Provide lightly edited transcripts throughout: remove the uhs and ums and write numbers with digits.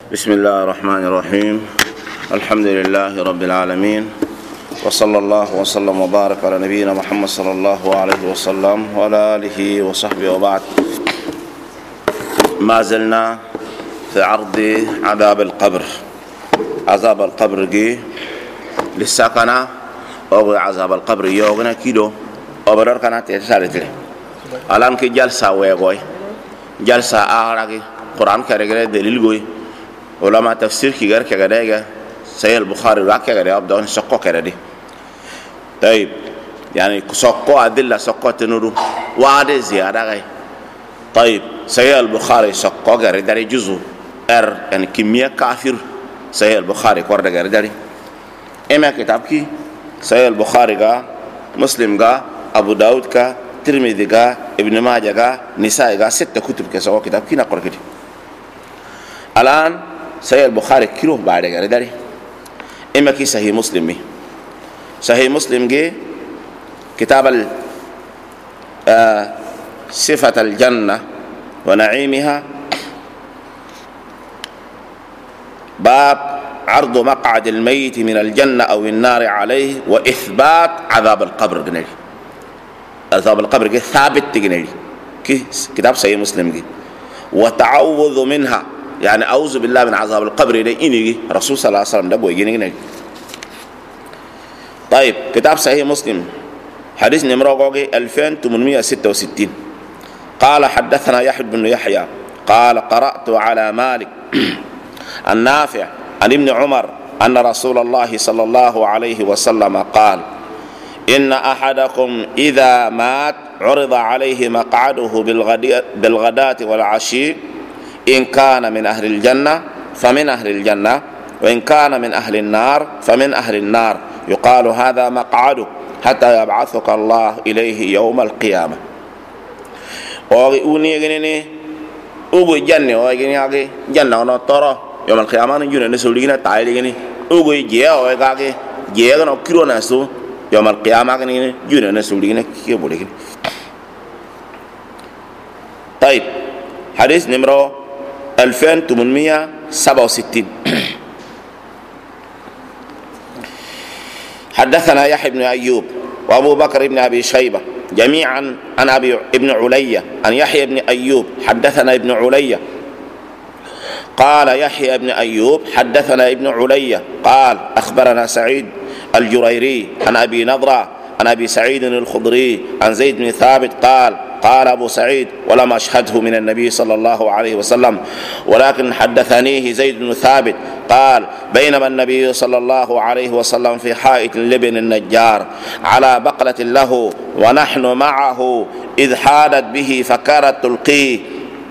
بسم الله الرحمن الرحيم. الحمد لله رب العالمين، وصلى الله وسلم وبارك على نبينا محمد صلى الله عليه وسلم وعلى آله وصحبه وبعد. ما زلنا في عرض عذاب القبر. عذاب القبر جي للسكنة أو عذاب القبر يوغنا كيدو أو بدر كانت تسالتله الآن كي جلسة ويغوي جلسة آخرى قرآن كرجال دليل غوي علماء تفسير كيغر كغدايغا سيد البخاري راكي غداي ابدون سقو كردي. طيب يعني سقو ادله سقو تنورو وعد زياده غاي. طيب سيد البخاري سقو غير داري جزء يعني كميه كافر سيد البخاري كور غير داري اما كتاب كي سيد البخاري غا مسلم غا ابو داود كا ترمذي غا ابن ماجه غا نساء غا 6 كتب كسو كتاب كي نقرا كده. الان سيد البخاري كيلو بعد غير داري اما كي صحيح مسلم مي صحيح مسلم جي كتاب صفة الجنة ونعيمها باب عرض مقعد الميت من الجنة أو النار عليه وإثبات عذاب القبر جنري. عذاب القبر جي ثابت جنري كي كتاب صحيح مسلم جي وتعوذ منها يعني أعوذ بالله من عذاب القبر ده إني رسول صلى الله عليه وسلم ده بوي جنري. طيب كتاب صحيح مسلم حديث نمرة 2866 قال حدثنا يحيى بن يحيى قال قرأت على مالك النافع عن ابن عمر أن رسول الله صلى الله عليه وسلم قال إن أحدكم إذا مات عرض عليه مقعده بالغداة والعشي إن كان من أهل الجنة فمن أهل الجنة وإن كان من أهل النار فمن أهل النار يقال هذا مقعده حتى يبعثك الله إليه يوم القيامة. وأغني أغني جنة وأغني جنة ونطرة يوم القيامة نجون نسولينا تعالي أغني جيا وأغني جيا نكرو نسو يوم القيامة نجون نسولينا كي بولي. طيب حديث نمرة 2867 حدثنا يحيى بن أيوب وأبو بكر بن أبي شيبة جميعا عن ابن علية عن يحيى بن أيوب حدثنا ابن علية قال يحيى بن أيوب حدثنا ابن علية قال أخبرنا سعيد الجريري عن أبي نضرة عن أبي سعيد الخضري عن زيد بن ثابت قال أبو سعيد ولم أشهده من النبي صلى الله عليه وسلم ولكن حدثنيه زيد بن ثابت قال بينما النبي صلى الله عليه وسلم في حائط لبن النجار على بقلة له ونحن معه إذ حادت به فكانت تلقيه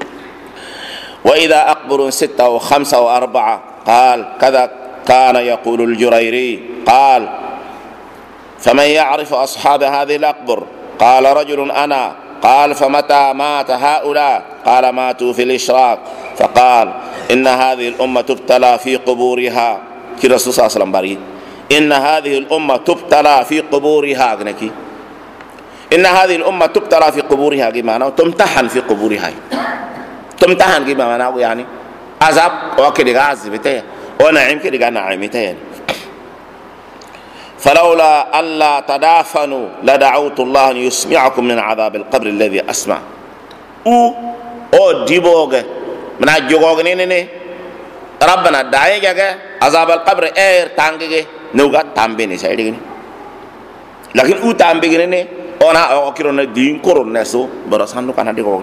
وإذا أقبر 6 أو 5 أو 4 قال كذا كان يقول الجريري قال فمن يعرف أصحاب هذه الأقبر قال رجل أنا قال فمتى مات هؤلاء قال ماتوا في الإشراك فقال إن هذه الأمة تبتلى في قبورها كي رسول صلى الله عليه وسلم بريد إن هذه الأمة تبتلى في قبورها إن هذه الأمة تبتلى في قبورها بمعنى تمتحن في قبورها تمتحن بمعنى يعني عذاب وكذا عذاب ونعيم كذا نعيم فلولا ألا تدافنوا لدعوت الله أن يسمعكم من عذاب القبر الذي أسمع أو ديبوغ من أجوغ نيني ربنا دايجا عذاب القبر تانجي نوغا تامبيني سايدي لكن أو تامبيني أنا أكيرون دين كورون نسو برسانو كان ديغوغ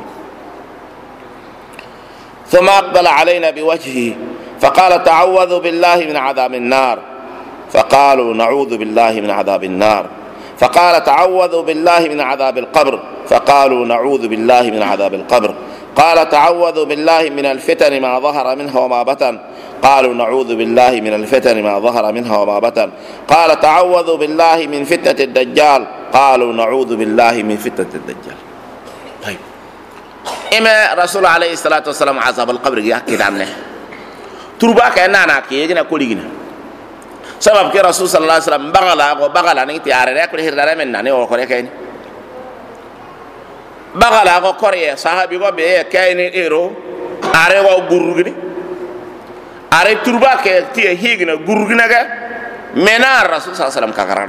ثم أقبل علينا بوجهه فقال تعوذوا بالله من عذاب النار فقالوا نعوذ بالله من عذاب النار فقال تعوذوا بالله من عذاب القبر فقالوا نعوذ بالله من عذاب القبر قال تعوذوا بالله من الفتن ما ظهر منها وما بطن قالوا نعوذ بالله من الفتن ما ظهر منها وما بطن قال تعوذوا بالله من فتنة الدجال قالوا نعوذ بالله من فتنة الدجال. طيب إما رسول عليه الصلاة والسلام عذاب القبر يحكي عنه ترباك أننا كيجنا كلنا سبب كي رسول صلى الله عليه وسلم بغلا نيتي عارف كل هردار من ناني وكوري كاين بغلا كوري صحابي كو بي كاين ايرو عارف غورغني are turba ke ti higna gurgna ga mena rasul sallallahu alaihi wasallam ka karara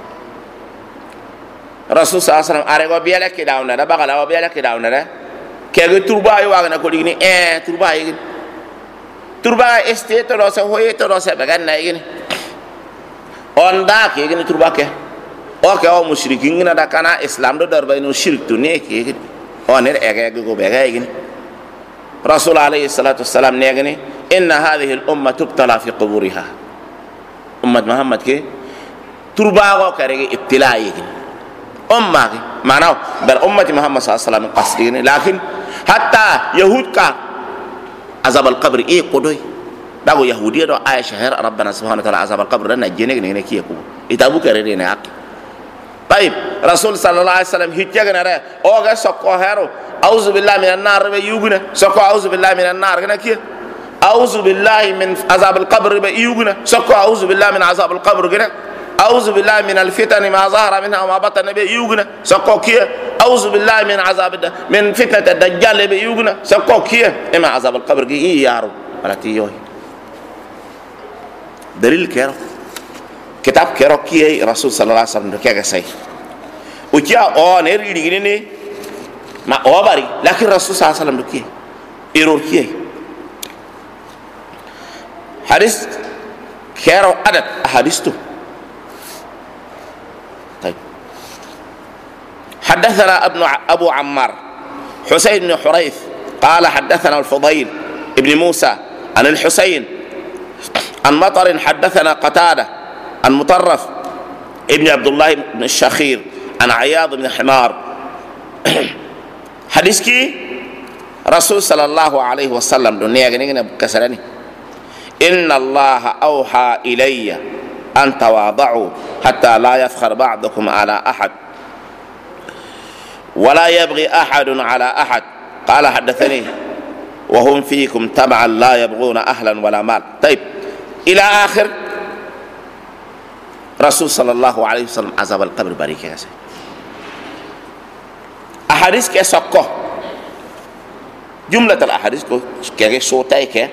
rasul sallallahu alaihi wasallam are go biela ke dauna da bagala go biela ke dauna da ke ga turba yi wagna ko digni turba yi turba este to do sa hoye to do sa bagan na yi on da ke gni turba ke o ke o mushrikin na da kana islam do darba no shirk to ne ke on er ege go be ga yi rasul alayhi salatu wassalam ne gni inna hadhihi al umma tubtala fi quburiha ummat muhammad ke turba go kare ibtila yi umma maana bar ummati muhammad sallallahu alaihi wasallam qasdini lakin hatta yahud ka azab al qabr qodoy dago yahudiya do aya shahar rabbana subhanahu wa ta'ala azab al qabr na jene ne kiyeku itabu kare ne ak طيب رسول صلى الله عليه وسلم هيتيغنا را اوغا سوكو هيرو اعوذ بالله من النار بيوغنا سوكو اعوذ بالله من النار كنا كي اعوذ بالله من عذاب القبر بيوغنا سوكو اعوذ بالله من عذاب القبر كنا اعوذ بالله من الفتن ما ظهر منها وما بطن بيوغنا سوكو كي اعوذ بالله من عذاب من فتنه الدجال بيوغنا سوكو كي اما عذاب القبر كي يا رب ولا تيوي دليل كيرو كتاب كيرو كي رسول صلى الله عليه وسلم كي سي وجا اون ريغيني ما اوباري لكن رسول صلى الله عليه وسلم كي ايرور كي حديث كيرو عدد حديثه طيب حدثنا ابو عمار حسين بن حريث قال حدثنا الفضيل ابن موسى عن الحسين عن مطر حدثنا قتاده عن مطرف ابن عبد الله بن الشخير عن عياض بن حمار حديث كي رسول صلى الله عليه وسلم دنيا غني كسرني إن الله أوحى إلي أن تواضعوا حتى لا يفخر بعضكم على أحد ولا يبغي أحد على أحد قال حدثني وهم فيكم تبعا لا يبغون أهلا ولا مال طيب إلى آخر رسول صلى الله عليه وسلم عذاب القبر بارك يا سيدي أحاديث كسكو جملة الأحاديث كي صوتي كي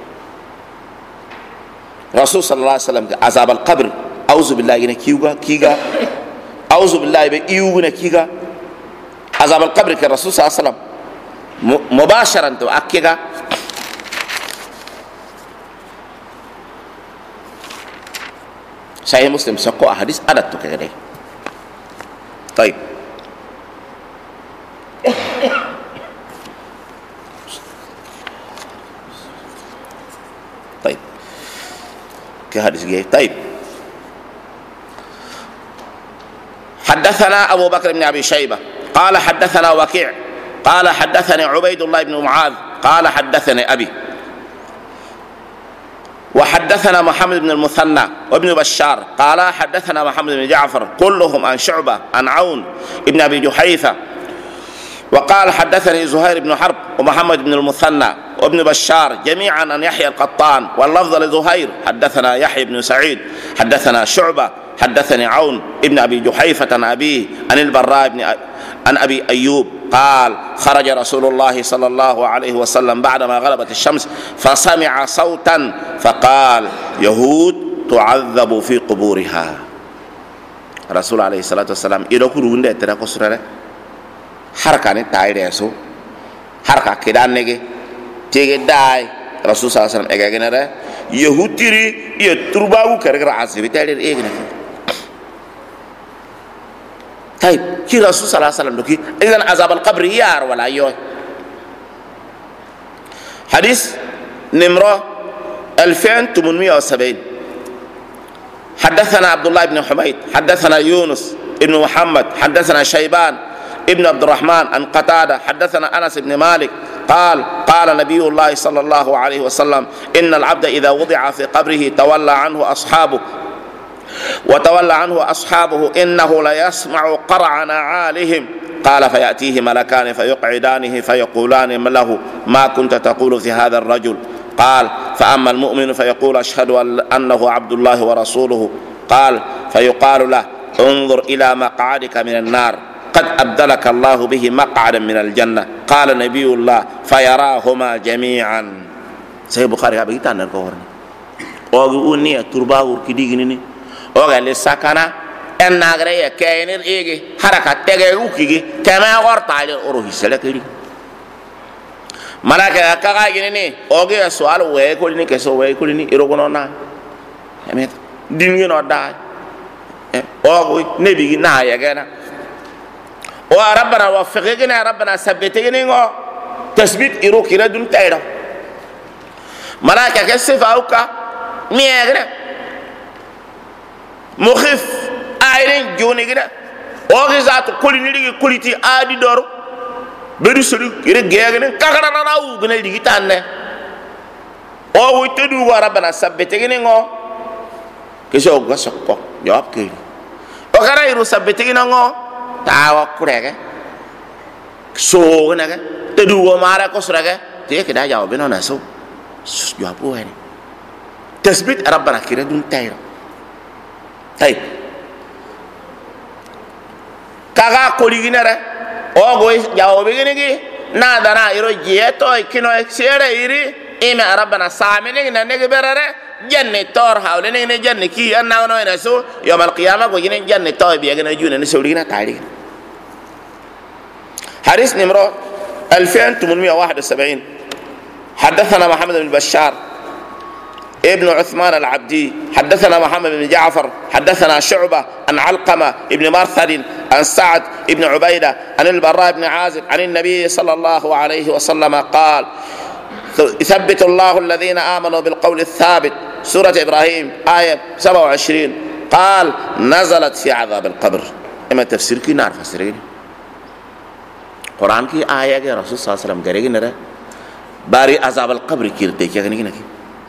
رسول صلى الله عليه وسلم عذاب القبر أعوذ بالله كيغا أعوذ بالله بيوغنا كيغا عذاب القبر كالرسول صلى الله عليه وسلم مباشرة تؤكد صحيح مسلم سقوا أحاديث عدد كده. طيب طيب كحديث جاي. طيب حدثنا أبو بكر بن أبي شيبة قال حدثنا وكيع قال حدثني عبيد الله بن معاذ قال حدثني أبي وحدثنا محمد بن المثنى وابن بشار قال حدثنا محمد بن جعفر كلهم عن شعبة عن عون ابن أبي جحيفة وقال حدثني زهير بن حرب ومحمد بن المثنى وابن بشار جميعا عن يحيى القطان واللفظ لزهير حدثنا يحيى بن سعيد حدثنا شعبة حدثني عون ابن أبي جحيفة عن أبيه عن البراء عن أبي أيوب قال خرج رسول الله صلى الله عليه وسلم بعدما غربت الشمس فسمع صوتا فقال يهود تعذب في قبورها. رسول عليه الصلاة والسلام يدخلون ده ترى كسرة حركة تايد يسوع حركة كده نيجي تيجي داي رسول صلى الله عليه وسلم إيه كنا ده يهود تري يترباو كرر عزيز تايد إيه كنا. طيب كي رسول صلى الله عليه وسلم دوكي إذن عذاب القبر يار ولا يوي. حديث نمرة 2870 حدثنا عبد الله بن حميد حدثنا يونس ابن محمد حدثنا شيبان ابن عبد الرحمن عن قتادة حدثنا أنس بن مالك قال قال نبي الله صلى الله عليه وسلم إن العبد إذا وضع في قبره تولى عنه أصحابه إنه ليسمع قرع نعالهم قال فيأتيه ملكان فيقعدانه فيقولان له ما كنت تقول في هذا الرجل قال فأما المؤمن فيقول أشهد أنه عبد الله ورسوله قال فيقال له انظر إلى مقعدك من النار قد أبدلك الله به مقعدا من الجنة قال نبي الله فيراهما جميعا. Sahih Bukhari habis kita nak kau ogu unia turba ur kidigini oga le sakana en nagre ya kaynir ege haraka tege ukigi kama gorta ile oro hisala kiri malaka kaga gini oge sual we ko ni keso we ko ni irogono na emet dingi no da ogu nebi na ya gana wa rabbana waffiqna rabbana sabbitina ngo tasbit iro kira dun tayra malaka kasifa uka miyagra mukhif ayren joni gida ogi zatu kulini ligi kuliti adi dor bedu sulu ire gegne kakara na u gna ligi tanne o wi tedu wa rabbana sabbitina ngo keso go sokko yop ke o gara iru sabbitina ngo tawa kurege so naga tedu wo mara ko suraga te ke da jaw bino na so jawabu hani tasbit rabbana kira dun tayra tay kaga ko liginere o go jaw be ginigi na dana iro jeto kino sere iri ime rabbana samene na nege berere janne tor hawle ne janne ki anna no ina so yawm al qiyamah go ginen janne toy be gina juna ne sawligina tari حديث نمرة 2871 حدثنا محمد بن بشار ابن عثمان العبدي حدثنا محمد بن جعفر حدثنا شعبة عن علقمة ابن مرثد عن سعد ابن عبيدة عن البراء بن عازب عن النبي صلى الله عليه وسلم قال يثبت الله الذين آمنوا بالقول الثابت سورة إبراهيم آية 27 قال نزلت في عذاب القبر إما تفسير كي نعرف فسرين قرآن کی آیا کہ رسول صلی اللہ علیہ وسلم کرے گی نرے باری عذاب القبر کی دیکھیا گی نکی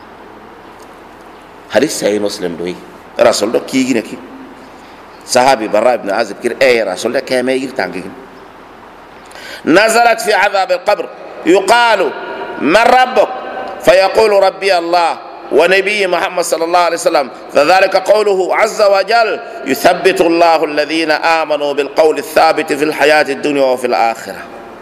حدیث صحیح مسلم دوئی رسول دو کی گی نکی صحابی براء ابن عازب کر اے رسول دو کیمے گی تانگی گی نزلت في عذاب القبر يقال من ربك فيقول ربي الله ونبي محمد صلى الله عليه وسلم فذلك قوله عز وجل يثبت الله الذين آمنوا بالقول الثابت في الحياة الدنيا وفي الآخرة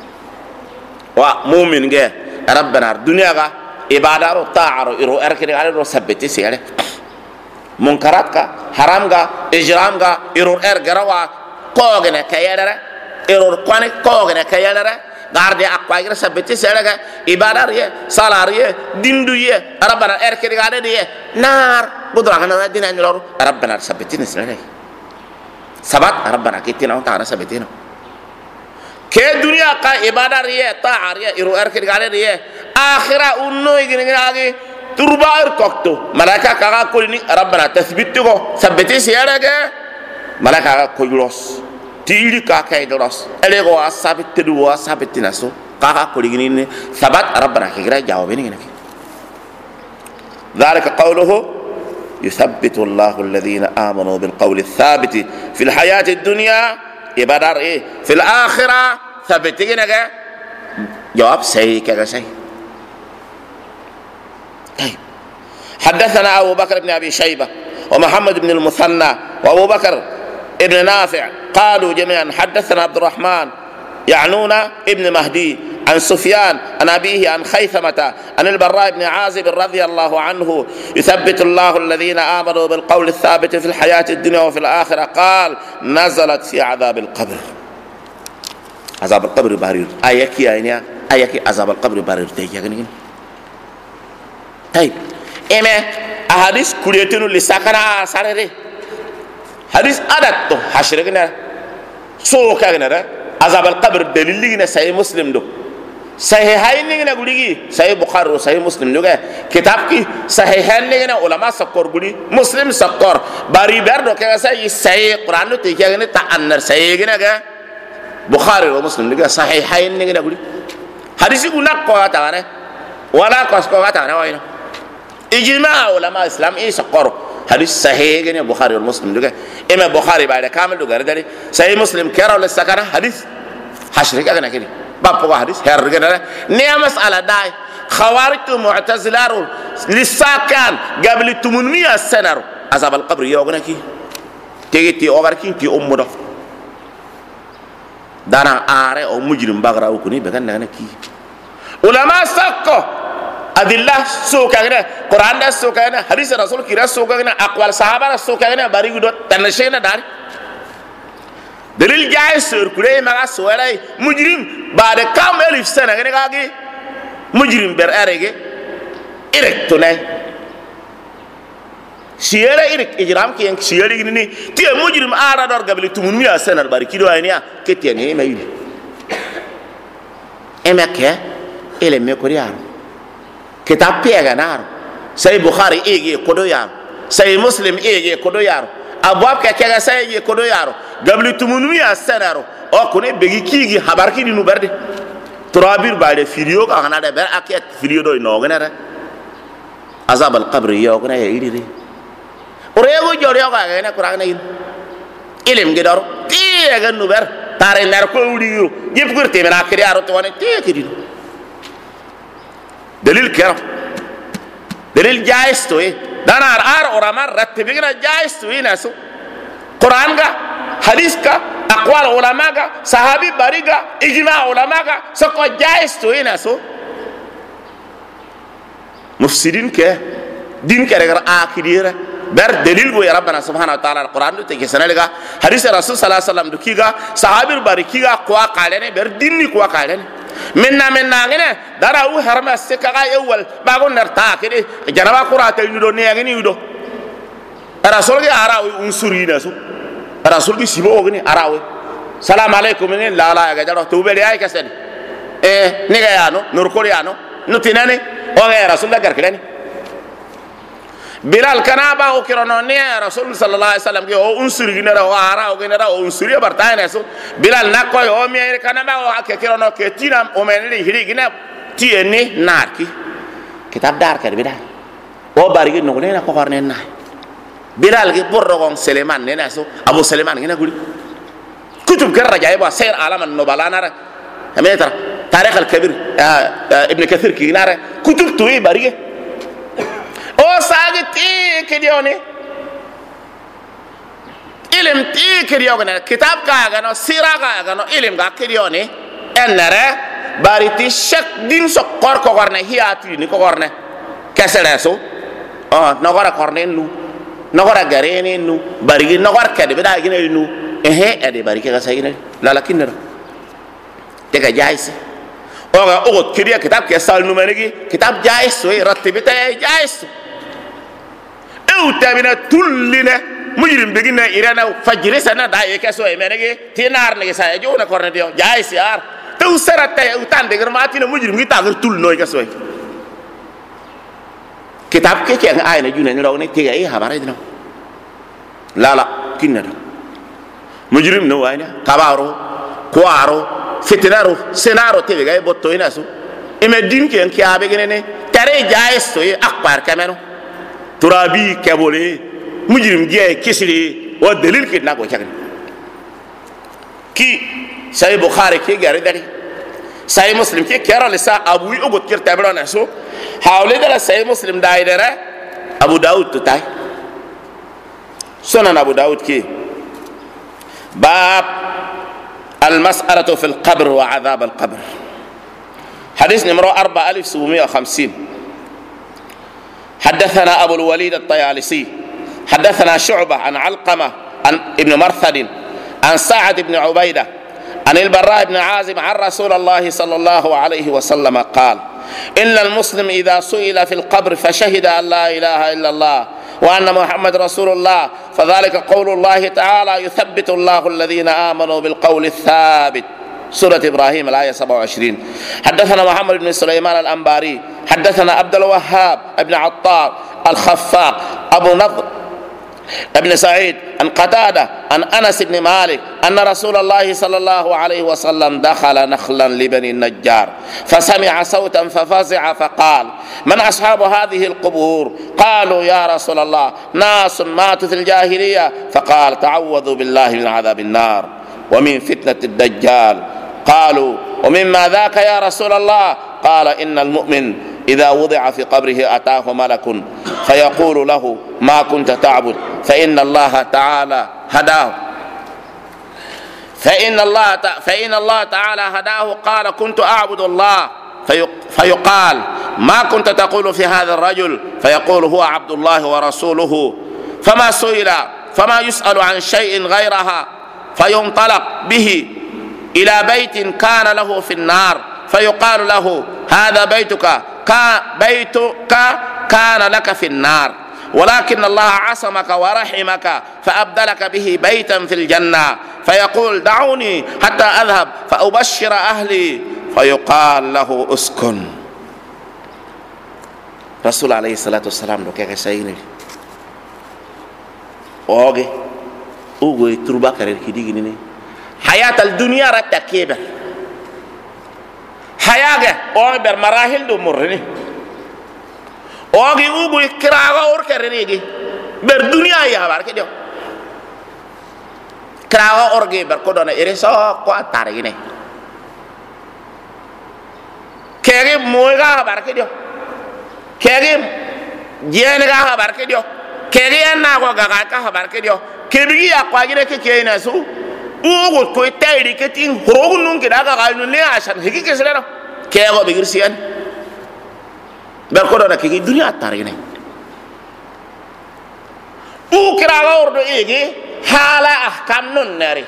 ومؤمن جاء ربنا الدنيا جاء إبادة وطاعة إرو أركن على إرو ثبت سيره منكرات جاء حرام جاء إجرام جاء إرو أرجروا كوغنا كيانرة إرو كوانك كوغنا كيانرة garde akwa gira sabete seraga ibadar ye salar ye dindu ye rabbana erkeri gade ye nar budra kana dina nyoro rabbana sabete ne seraga sabat rabbana kitina ta sabete no ke dunia ka ibadar ye ta'ar ye iru erkeri gade ye akhira unno igini agi turbair kokto malaka kaga kolini rabbana tathbitu ko sabete seraga malaka ko yulos tiri ka kay doros elego asabit du asabit naso ka ko ligini sabat rabbana kigra jawabini ngi ذلك قوله يثبت الله الذين آمنوا بالقول الثابت في الحياة الدنيا يبدر إيه في الآخرة ثبتين جواب سيء كذا سيء طيب حدثنا أبو بكر بن أبي شيبة ومحمد بن المثنى وأبو بكر ابن نافع قالوا جميعا حدثنا عبد الرحمن يعنون ابن مهدي عن سفيان عن أبيه عن خيثمة عن البراء بن عازب رضي الله عنه يثبت الله الذين آمنوا بالقول الثابت في الحياة الدنيا وفي الآخرة قال نزلت في عذاب القبر عذاب القبر بارير آيكي عذاب القبر بارير طيب إما أحاديث كليتين لساكنا سارة حديث أدت حشرنا سوكنا عذاب القبر دليلنا سهي مسلم دو صحيحين نينا غولي صحيح بخاري وصحيح مسلم لوغا كتاب كي صحيحين نينا علماء سكور غولي مسلم سكور باري بردو كا صحيح قران نو تيكا ني تانر صحيح غنا بخاري ومسلم لوغا صحيحين نينا غولي حديث غنا كو تانا ولا كوسكو تانا وين اجماع علماء الاسلام اي سكور حديث صحيح غنا بخاري ومسلم لوغا اما بخاري بعد كامل لوغا داري صحيح مسلم كيرو لسكنا حديث حشر كغنا كدي باب حديث هرغنا ني مساله داي خوارج معتزله لساكان قبل 800 سنه عذاب القبر يوغنا كي تيتي اوغاركين تي امودو دانا اره او مجرم باغراو كني بغنا كي علماء سكو adillah so kagana Quran da so kagana hadis rasul kira so kagana aqwal sahaba da so kagana bari gudo tanashena dar dalil jaay sur kure maga so ray mujrim ba de kam elif sana gane gagi mujrim ber arege irek to nay siyara irek ijram ki en siyari ni ti mujrim ara dor gabli tumun ya sana bari kido ayniya ketene mayidi emeke ele me ko yar kitab pega nar say bukhari ege kodo yar say muslim ege kodo yar abwab ka kega say ege kodo yar gabli tumunu ya sanaro o ko ne begi kigi habar ki dinu berde turabir baade fidio ka hana da ber aket fidio do no gane azab al qabr yo gane ya idiri orego jori yo ga gane qur'an ne ilim gidaro ti ga nu ber tare nar ko wuri yep gurte mena kiri aro to ne ti kidi دليل كرم دليل جائز توي دانا ار اورامار رتبينا جائز توي ناسو قران کا حدیث کا اقوال علماء کا صحابی باری کا اجماع علماء کا سب کو جائز توي ناسو مفسدين کے دین کے اگر اخیر بر دلیل وہ ربنا سبحانه وتعالى القران تے کہ سنہ لگا حدیث رسول صلی اللہ علیہ وسلم دکیگا صحابی باری کیگا قوا قالنے بر دین نی قوا قالنے منا غنا دراو هرما سكا اول باغو نرتا كده جنبا قرات يدو نيغني يدو رسول جي اراوي انصري نسو رسول جي سيبو غني اراوي سلام عليكم لا لا يا جدو توبلي اي كسن نيغا يانو نوركول يانو نتيناني او رسول الله كركلاني بلال كنابا او كيرونوني رسول صلى الله عليه وسلم او انصري نرا وارا او غنرا او انصري برتاين سو بلال نكو او مي كنابا او كيرونو كتينا او منلي هري غنا تيني ناركي كتاب دار كده بدا او بارغي نغنينا كو خورنين ناي بلال كي بورغون سليمان نيناسو ابو سليمان غنا غولي كتب كرجاي با سير عالم النبلاء نار اميتر تاريخ الكبير ابن كثير كي نار كتب توي بارغي او ساغتي كديوني علم تي كديوني كتاب كاغانو سيرا كاغانو علم كديوني انره باريتي شك دين سو كور كورنه هياتي ني كورنه كسلاسو نغورا كورنين نو نغورا غارين نو باريغي نغور كدي بدا غيني نو ادي باريكي غاسايني لا لكن تيغا جايس او كديا كتاب كسال نمرغي كتاب جايس وي رتبته جايس او تابنا تولنا مجرم بغينا ايرانا فجر سنه داي كسو ايمنغي تينار نغي سا جونا كورن ديو جايس يار تو سرت او تان دغر ماتينا مجرم غي تاغر تول نوي كسو كتاب كي ان اي نجونا نرو ني تي اي خبر دينا لا كينا مجرم نو اينا كبارو كوارو فتنارو سينارو تي غاي بوتو يناسو اما دين كي ان كيابه غني تري جايس تو اخبار كامنو ترابي كابولي مجرم جاي كسري ودليل كده نكو شكل كي ساي بخاري كي غاري داري ساي مسلم كي كيرا لسا ابوي اوغوت كير تابلو ناسو حاولي دلا ساي مسلم دايدره ابو داود تاي سنن ابو داود كي باب المسألة في القبر وعذاب القبر حديث نمرو 4750 حدثنا أبو الوليد الطيالسي حدثنا شعبة عن علقمة عن ابن مرثد عن سعد بن عبيدة عن البراء بن عازب عن رسول الله صلى الله عليه وسلم قال إن المسلم إذا سئل في القبر فشهد أن لا إله إلا الله وأن محمد رسول الله فذلك قول الله تعالى يثبت الله الذين آمنوا بالقول الثابت سورة إبراهيم الآية 27 حدثنا محمد بن سليمان الأنباري حدثنا عبد الوهاب بن عطار الخفاق أبو نضر ابن سعيد عن قتادة عن أنس بن مالك أن رسول الله صلى الله عليه وسلم دخل نخلا لبني النجار فسمع صوتا ففزع فقال من أصحاب هذه القبور؟ قالوا يا رسول الله ناس ماتوا في الجاهلية. فقال تعوذوا بالله من عذاب النار ومن فتنة الدجال. قالوا ومما ذاك يا رسول الله؟ قال إن المؤمن إذا وضع في قبره أتاه ملك فيقول له ما كنت تعبد فإن الله تعالى هداه فإن الله تعالى هداه. قال كنت أعبد الله. فيقال ما كنت تقول في هذا الرجل؟ فيقول هو عبد الله ورسوله، فما يسأل عن شيء غيرها، فينطلق به إلى بيت كان له في النار، فيقال له هذا بيتك كان لك في النار، ولكن الله عصمك ورحمك فأبدلك به بيتا في الجنة. فيقول دعوني حتى أذهب فأبشر أهلي، فيقال له اسكن. رسول عليه الصلاة والسلام دو كيكا سيني اوغي اوغي تربا كارير كيدي ني حياة الدنيا رتا كيبر حياة اوبر مراحل دو مرني اوغي اوغي كراغا اور كاريريغي بر دنيا يا بار كيدو كراغا اورغي بر كودونا ايريسو كو اتارغي ني كيغي موغا بار كيدو kegim jene ga habar ke dio kegi na go ga ka habar ke dio kebigi ya kwa gire ke keina su ugo ko tayri ke tin horogun nun ke daga ga nun ne asan higi ke sera kego bigir sian ber ko do na kegi dunya tare ne u kira ga ordo ege hala ahkam nun nari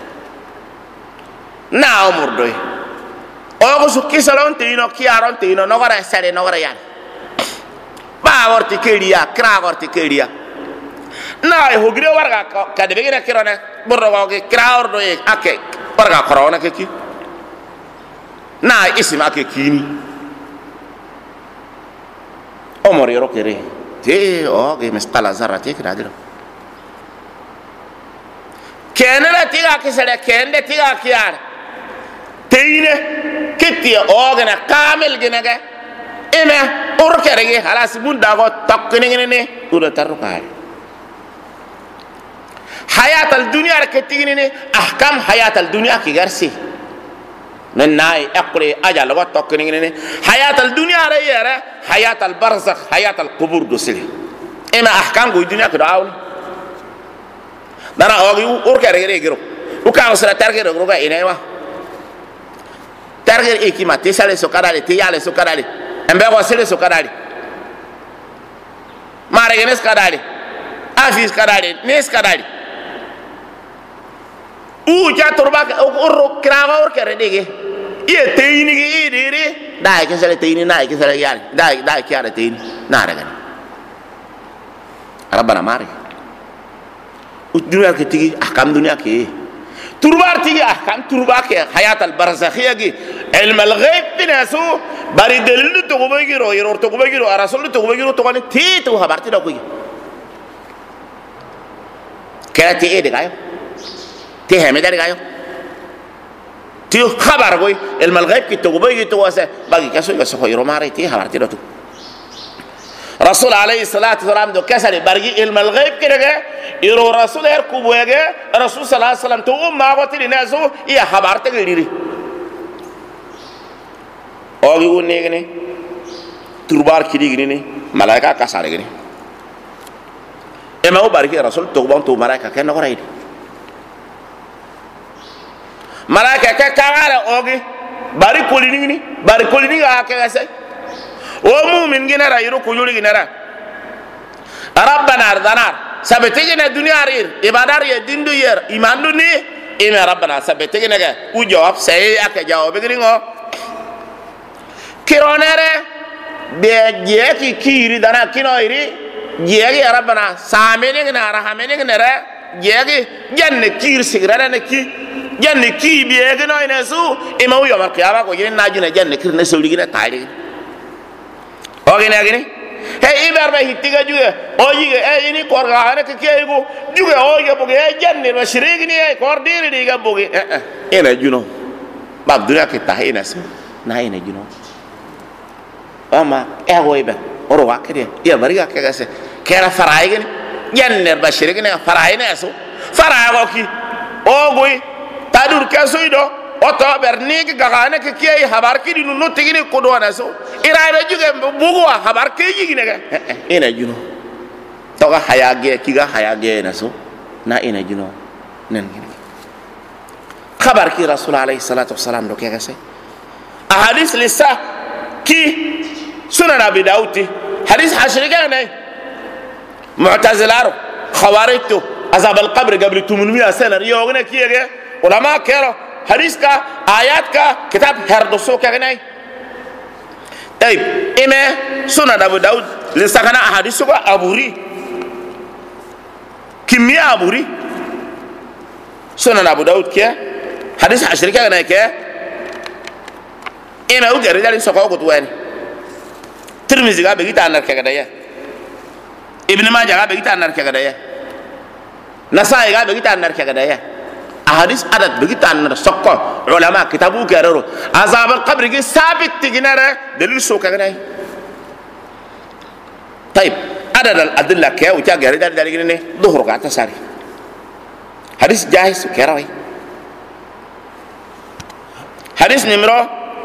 na umurdo o go su kisalon tino kiaron tino no gara sare no gara yan ba warti keriya kra warti keriya na ho gire warga ka de begina kirone borro go kra ordo e ake warga korona ke ki na isima ke kini o moriro kere te o ge mesqala zarati kra dilo kenela tiga ke sele kende tiga kiar teine kitti o ge na kamel ge na ime urkerege halas bunda go takkinene ura tarukay hayat al dunya raketinene ahkam hayat al dunya ki garsi nanai aqri ajal go takkinene hayat al dunya rayera hayat al barzakh hayat al qubur dosili ime ahkam go dunya ko dawl dara ogi urkerege giro uka usra targere go ga inewa targere ikimati sale sokadale tiyale sokadale embe ko sele sokadale mare genes kadale afis kadale nes kadale u ja turba ur krawa ur kere dege ye teini ge idire dai ke sele teini na ke sele yar dai ke ara teini na daga rabbana mare u dunya ke tigi ahkam dunya ke turbar tigi ahkam turba ke hayat al barzakhiyya ge ilm al ghaib binasu bari delil to go bagiro yoro to go bagiro rasul to go bagiro to gani ti to habarti da ko kera ti ede gayo ti heme dar gayo ti khabar goy ilm al ghaib ki to go bagiro to wasa bagi kaso ga so yoro mare ti habarti da to rasul alayhi salatu wasalam do kasari bari ilm al ghaib ki daga yoro rasul er ku boyege rasul sallallahu alaihi wasallam to ma go ti nazo ya habarti ga diri ogi wonne gene turbar kidi gene malaika kasare gene e ma o barki rasul to bon to malaika ken no raydi malaika ka kawara ogi bari kolini ga ka sai o mu'min gene ra yiro ko yuri gene ra rabbana ardanar sabete gene dunya rir ibadar ya dindu yer imandu ni e ma rabbana sabete gene ga u jawab sai aka jawab gene ngo kironere be jeki kiri dana kinoiri jeki rabbana samene ngana rahamene ngara jeki janne kir sigrana ne ki janne ki be gno ina su imawu yo marqiyaba ko yin najuna janne kir ne sawli gina tayri o gina gini he ibar ba hitiga juge o jige e ini korga ana ke kego juge o ge boge e janne ba shirigini e kordiri diga boge ina juno babdura ke tahina su na ina juno ama egoibe oro wakede ya bariga kegase kera faraigene janner bashirigene faraine so faraago ki ogoi tadur kasoido oto bernigi gagane ke kiyi habar kidi no tigini ko do na so iraade juge bugu habar keji gine ga ina juno to ga hayage kiga hayage na so na ina juno nan gine khabar ki rasul alayhi salatu wassalam do kegase ahadith lisa ki sunan abi daud hadis hashriga ne mu'tazilar khawarij azab al qabr qabl tumunwi asana yogna kiyege ulama kero hadis ka ayat ka kitab herdo so ka ne طيب إما سنن أبو داود لسكنا أحاديث كو أبوري كمية أبوري سنن أبو داود كيا حديث عشرة كنا كيا إما هو جريدة لسكوا كتواني ترمذي قال بيجي تانر كذا ابن ماجه قال بيجي تانر كذا نسائي قال بيجي تانر كذا أحاديث عدد بيجي تانر سكوا علماء كتابو كيرو عذاب القبر جي ثابت تجنره دليل سوكا كناي طيب عدد الأدلة كيا وجا جريدة دليل ظهر قاعد تساري حديث جاهز كيراوي حديث نمرة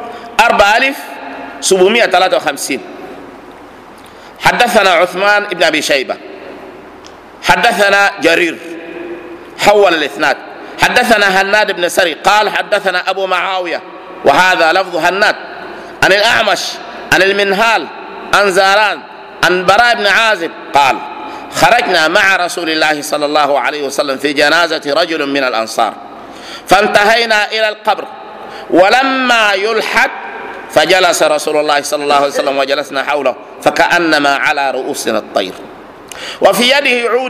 4753 حدثنا عثمان ابن أبي شيبة حدثنا جرير حول الإسناد حدثنا هناد بن سري قال حدثنا أبو معاوية وهذا لفظ هناد عن الأعمش عن المنهال عن زاران عن براء بن عازب قال خرجنا مع رسول الله صلى الله عليه وسلم في جنازة رجل من الأنصار فانتهينا إلى القبر ولما يلحد فجلس رسول الله صلى الله عليه وسلم وجلسنا حوله فكأنما على رؤوسنا الطير وفي يده عود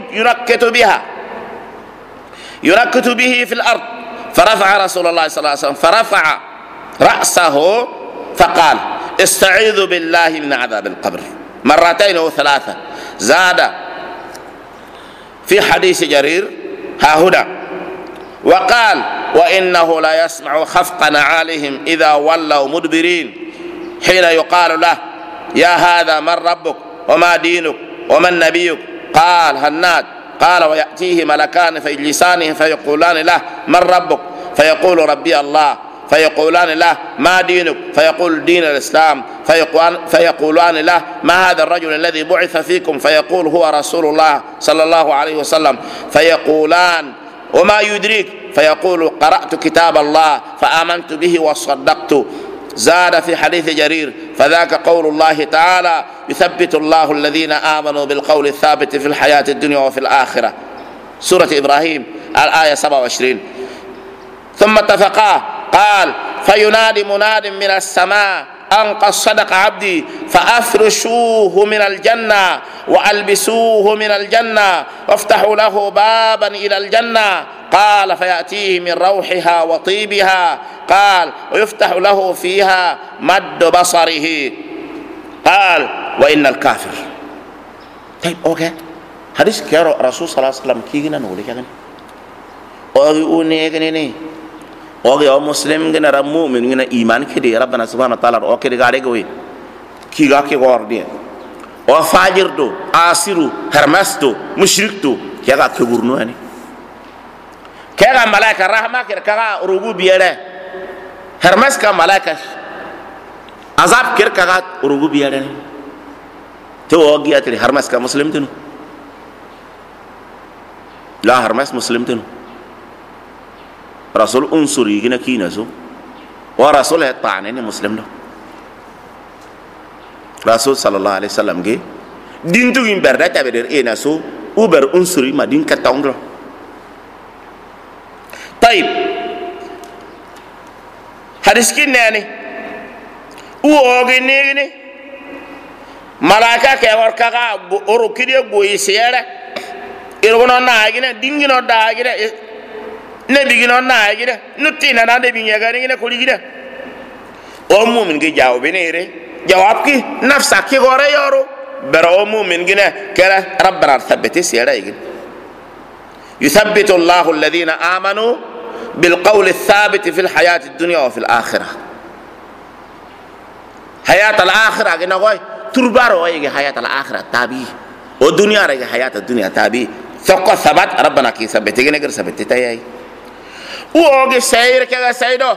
ينكت به في الأرض فرفع رسول الله صلى الله عليه وسلم فرفع رأسه فقال استعيذوا بالله من عذاب القبر مرتين أو ثلاثة زاد في حديث جرير ها هنا وقال وإنه لا يسمع خفق نعالهم إذا ولوا مدبرين حين يقال له يا هذا من ربك وما دينك ومن نبيك قال هناد قال ويأتيه ملكان فيجلسانه فيقولان له من ربك فيقول ربي الله فيقولان له ما دينك فيقول دين الإسلام فيقولان له ما هذا الرجل الذي بعث فيكم فيقول هو رسول الله صلى الله عليه وسلم فيقولان وما يدريك فيقول قرأت كتاب الله فآمنت به وصدقت زاد في حديث جرير فذاك قول الله تعالى يثبت الله الذين آمنوا بالقول الثابت في الحياة الدنيا وفي الآخرة سورة إبراهيم الآية 27 ثم اتفقا قال فينادي مناد من السماء أن قد صدق عبدي فأفرشوه من الجنة وألبسوه من الجنة وافتحوا له بابا إلى الجنة قال فيأتيه من روحها وطيبها قال ويفتح له فيها مد بصره قال وإن الكافر طيب أوكي حديث كيرو رسول صلى الله عليه وسلم كيغنا نقول كيغنا أوغي أوني كنيني أوغي أو مسلم كنا رمو من كنا إيمان كدي ربنا سبحانه وتعالى أوكي دعاري كوي كيغا كي غوردي أو فاجر دو آسيرو هرمس دو مشرك دو كيغا كبرنو يعني كيغا ملاك الرحمة كيغا رغو بياله هرمس كا ملاك عذاب كيغا رغو بياله تو أوغي أتري هرمس كا مسلم تنو لا هرمس مسلم تنو رسول انصري كنا كيناسو ورسول الطعنين مسلم ده رسول صلى الله عليه وسلم جه دين تو ينبر ده تبدر إيه ناسو وبر انصري ما دين كتاونغلو طيب حديث كنا يعني وأغني ملاكا كبر كذا أروكيدي بويسيرة إيرغنا ناعينا دينغنا داعينا نبينا ناعينا نتينا نبينا غارينا كولينا أمو من جي جاوب بنيره جوابك نفسك يغوري يارو برأمو من جنا كلا ربنا ثبت سيرة يثبت الله الذين آمنوا بالقول الثابت في الحياة الدنيا وفي الآخرة حياة الآخرة جنا قوي تربارو أيجي حياة الآخرة تابي والدنيا رجع حياة الدنيا تابي ثقة ثبت ربنا كي ثبت جنا غير ثبت تايي وأوجي سير كذا سيدو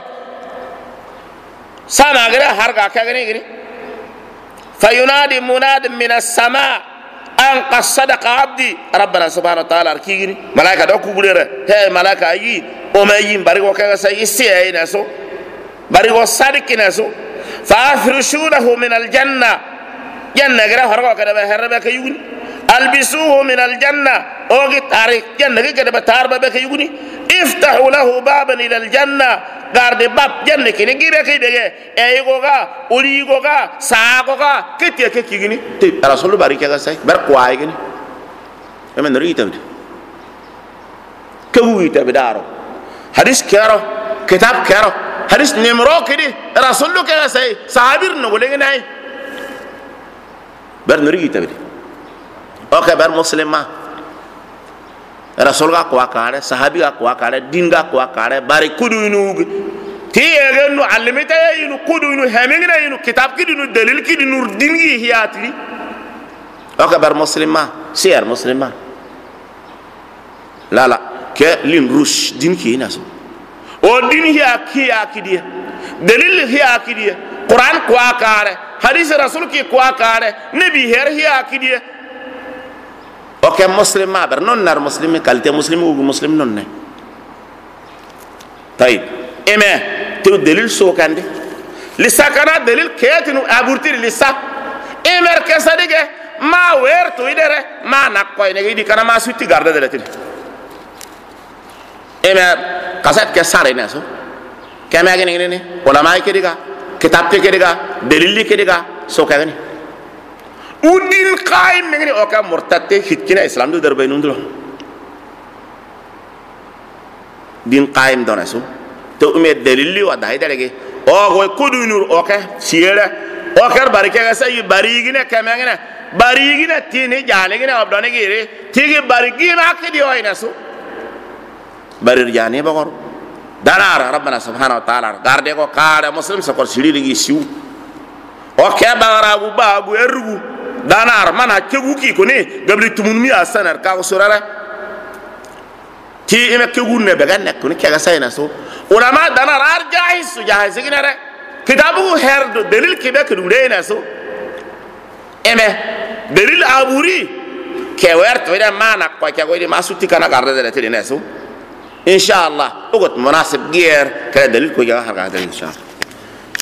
سما غير هرجع كذا غير فينادي مناد من السماء أن قد صدق عبدي ربنا سبحانه وتعالى كيغري ملائكة دو كوغريرا هي ملائكة أي أميين باريغو كذا سيسي أي ناسو باريغو صادق ناسو فأفرشونه من الجنة janna gara harga kada ba harba ka yugni albisuhu min aljanna ogi tarik janna kada ba tarba ba ka yugni iftahu lahu baban ila aljanna garde bab janna kini gibe kay bege e goga uri goga sa goga kete ke kigini te rasul barika ga say bar kwaay gini emen ri tabdi kawu tabdaro hadis kero kitab kero hadis nimro kidi rasul ka say sahabir no bolengi nay bar nuri tabdi okay bar muslima rasul ga kwa kare sahabi ga kwa kare din ga kwa kare bari kudunu ti yegenu alimita yinu kudunu hemingina yinu kitab kidinu dalil kidinu din gi hiyati okay bar muslima siyar muslima la ke lin rush din ki naso o din hiya kidiya dalil hiya kidiya quran kwa kare hadis rasul ki kwa kare nabi her hiya kidiya okay muslima bar non nar muslimi kalte muslimi ugu muslim non ne tayib eme to dalil so kande lisakana dalil kayatinu aburtir lisa emer kesadige ma wer to idere ma nakkoy ne di kana ma sutti garda de latin emer kasat ke sare ne so kema gene ne ulama ke diga kitab ke diga dalil ke diga so kagani udin qaim ngene o ka murtatte hitkina islam do darbe nundulo din qaim dona so to ume dalili wa dai dalege o go kudunur o ka siere o kar barike ga sai barigine kamangene barigine tini jale gine abdone gire tigi barigina akidi o ina so barir jani bagor danar rabbana subhanahu wa ta'ala garde ko kaare muslim sakor sirili gi siu o ke bagara bu babu ergu danar mana kegu ki ko ne gabli tumun mi asanar ka ko surara ti ime kegu ne be ganne ko ne ke ga sayna so ulama danar ar jahis su jahis ginere kitabu herdo dalil ki be kedu reena so eme dalil aburi ke werto ida mana ko ke go di masuti kana garde de tele ne so inshallah ugot munasib gier kala dalil ko jaga har ga dalil inshallah